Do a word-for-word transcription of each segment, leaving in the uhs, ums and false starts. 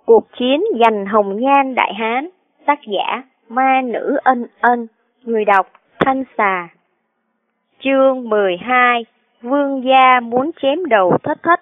Cuộc chiến giành hồng nhan Đại Hán. Tác giả Ma Nữ Ân Ân. Người đọc Thanh Xà. Chương mười hai. Vương gia muốn chém đầu Thất Thất.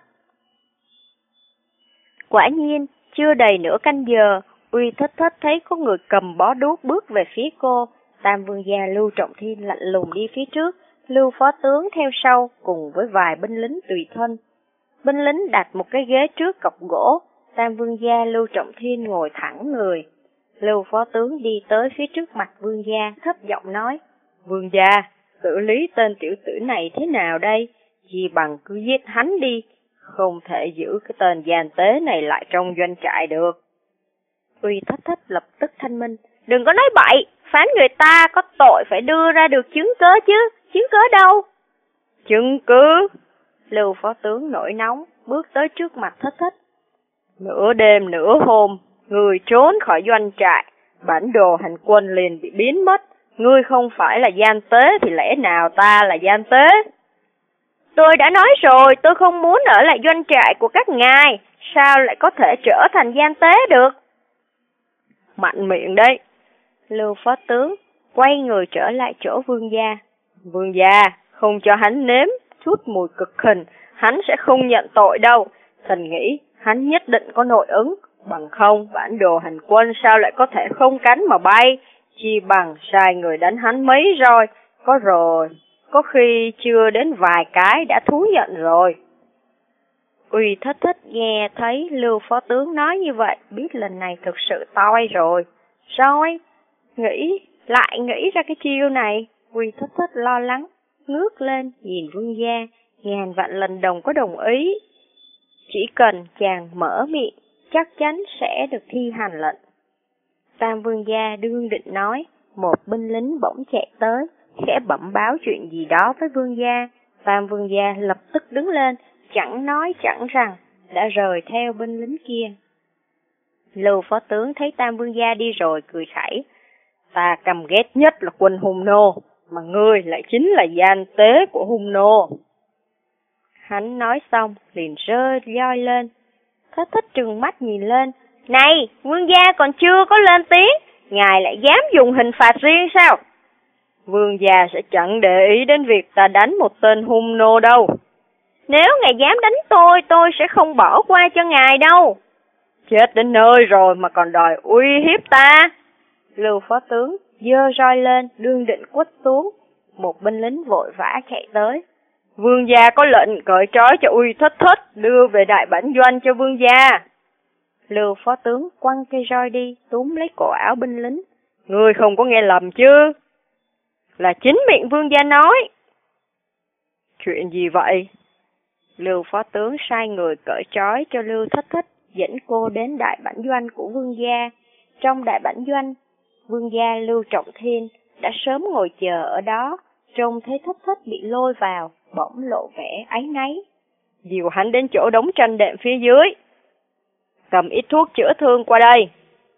Quả nhiên, chưa đầy nửa canh giờ, Uy Thất Thất thấy có người cầm bó đuốc bước về phía cô. Tam vương gia Lưu Trọng Thiên lạnh lùng đi phía trước, Lưu phó tướng theo sau cùng với vài binh lính tùy thân. Binh lính đặt một cái ghế trước cọc gỗ, Tam vương gia Lưu Trọng Thiên ngồi thẳng người. Lưu phó tướng đi tới phía trước mặt vương gia, thấp giọng nói: "Vương gia, xử lý tên tiểu tử này thế nào đây? Chỉ bằng cứ giết hắn đi, không thể giữ cái tên gian tế này lại trong doanh trại được." Uy Thất Thất lập tức thanh minh: "Đừng có nói bậy, phán người ta có tội phải đưa ra được chứng cớ chứ, chứng cớ đâu?" "Chứng cứ?" Lưu phó tướng nổi nóng, bước tới trước mặt Thất Thất. "Nửa đêm nửa hôm, người trốn khỏi doanh trại, bản đồ hành quân liền bị biến mất. Ngươi không phải là gian tế thì lẽ nào ta là gian tế?" "Tôi đã nói rồi, tôi không muốn ở lại doanh trại của các ngài, sao lại có thể trở thành gian tế được?" "Mạnh miệng đấy." Lưu phó tướng quay người trở lại chỗ vương gia. "Vương gia, không cho hắn nếm chút mùi cực hình, hắn sẽ không nhận tội đâu. Thần nghĩ hắn nhất định có nội ứng, bằng không bản đồ hành quân sao lại có thể không cánh mà bay, chi bằng sai người đánh hắn mấy roi, có rồi, có khi chưa đến vài cái đã thú nhận rồi." Uy Thất Thất nghe thấy Lưu phó tướng nói như vậy, biết lần này thực sự toi rồi. Rồi, nghĩ, lại nghĩ ra cái chiêu này. Uy Thất Thất lo lắng, ngước lên nhìn vương gia, ngàn vạn lần đồng có đồng ý. Chỉ cần chàng mở miệng, chắc chắn sẽ được thi hành lệnh. Tam vương gia đương định nói, một binh lính bỗng chạy tới, khẽ bẩm báo chuyện gì đó với vương gia. Tam vương gia lập tức đứng lên, chẳng nói chẳng rằng, đã rời theo binh lính kia. Lưu phó tướng thấy Tam vương gia đi rồi cười khẩy: "Ta căm ghét nhất là quân hung nô, mà ngươi lại chính là gian tế của hung nô." Hắn nói xong liền rơi roi lên. Thất Thất trừng mắt nhìn lên: "Này, vương gia còn chưa có lên tiếng, ngài lại dám dùng hình phạt riêng sao?" "Vương gia sẽ chẳng để ý đến việc ta đánh một tên hung nô đâu." "Nếu ngài dám đánh tôi, tôi sẽ không bỏ qua cho ngài đâu." "Chết đến nơi rồi mà còn đòi uy hiếp ta." Lưu phó tướng giơ roi lên, đương định quất xuống. Một binh lính vội vã chạy tới: "Vương gia có lệnh cởi trói cho Uy Thất Thất, đưa về đại bản doanh cho vương gia." Lưu phó tướng quăng cây roi đi, túm lấy cổ áo binh lính: "Ngươi không có nghe lầm chứ? Là chính miệng vương gia nói." "Chuyện gì vậy?" Lưu phó tướng sai người cởi trói cho Lưu Thất Thất, dẫn cô đến đại bản doanh của vương gia. Trong đại bản doanh, vương gia Lưu Trọng Thiên đã sớm ngồi chờ ở đó, trông thấy Thất Thất bị lôi vào, bỗng lộ vẻ áy náy. "Dìu hắn đến chỗ đống tranh đệm phía dưới, cầm ít thuốc chữa thương qua đây."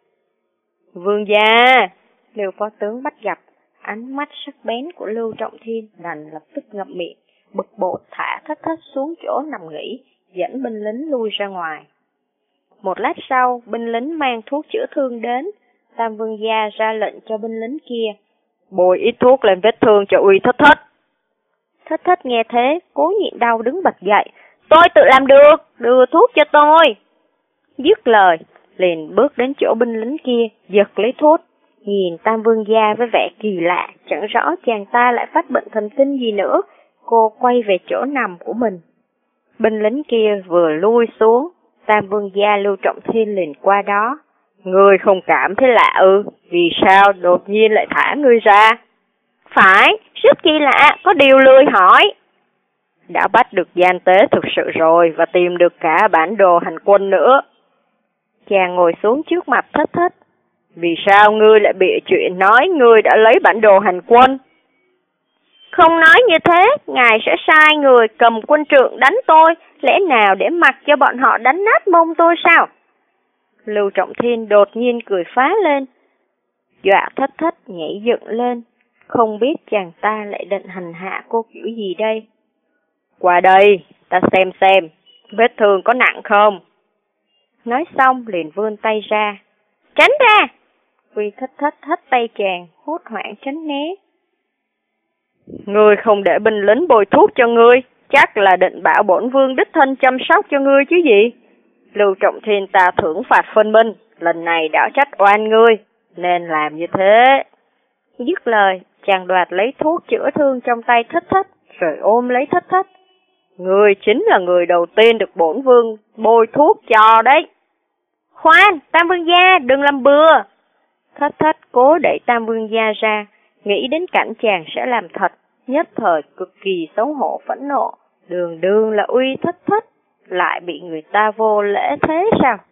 "Vương gia!" Lưu phó tướng bắt gặp ánh mắt sắc bén của Lưu Trọng Thiên, đành lập tức ngậm miệng, bực bội thả Thất Thất xuống chỗ nằm nghỉ, dẫn binh lính lui ra ngoài. Một lát sau, binh lính mang thuốc chữa thương đến. Tam vương gia ra lệnh cho binh lính kia: "Bôi ít thuốc lên vết thương cho Uy Thất Thất." Thất Thất nghe thế, cố nhịn đau đứng bật dậy: "Tôi tự làm được, đưa thuốc cho tôi." Dứt lời, liền bước đến chỗ binh lính kia, giật lấy thuốc, nhìn Tam vương gia với vẻ kỳ lạ, chẳng rõ chàng ta lại phát bệnh thần kinh gì nữa. Cô quay về chỗ nằm của mình. Binh lính kia vừa lui xuống, Tam vương gia Lưu Trọng Thiên liền qua đó: "Ngươi không cảm thấy lạ ư? Vì sao đột nhiên lại thả ngươi ra?" "Phải, rất kỳ lạ, có điều lười hỏi." "Đã bắt được gian tế thực sự rồi và tìm được cả bản đồ hành quân nữa." Chàng ngồi xuống trước mặt Thất Thất: "Vì sao ngươi lại bị chuyện nói ngươi đã lấy bản đồ hành quân?" "Không nói như thế, ngài sẽ sai người cầm quân trượng đánh tôi, lẽ nào để mặc cho bọn họ đánh nát mông tôi sao?" Lưu Trọng Thiên đột nhiên cười phá lên, dọa Thất Thất nhảy dựng lên, không biết chàng ta lại định hành hạ cô kiểu gì đây. "Qua đây, ta xem xem, vết thương có nặng không?" Nói xong liền vươn tay ra. Tránh ra! Uy Thích Thích thách tay chàng, hốt hoảng tránh né. Ngươi không để binh lính bôi thuốc cho ngươi, chắc là định bảo bổn vương đích thân chăm sóc cho ngươi chứ gì. Lưu Trọng Thiên ta thưởng phạt phân minh, lần này đã trách oan ngươi, nên làm như thế. Dứt lời, chàng đoạt lấy thuốc chữa thương trong tay Thích Thích, rồi ôm lấy Thích Thích. Ngươi chính là người đầu tiên được bổn vương bôi thuốc cho đấy. Khoan, Tam Vương gia, đừng làm bừa. Thích Thích cố đẩy Tam Vương gia ra, nghĩ đến cảnh chàng sẽ làm thật, nhất thời cực kỳ xấu hổ phẫn nộ. Đường đường là Uy Thích Thích, lại bị người ta vô lễ thế sao?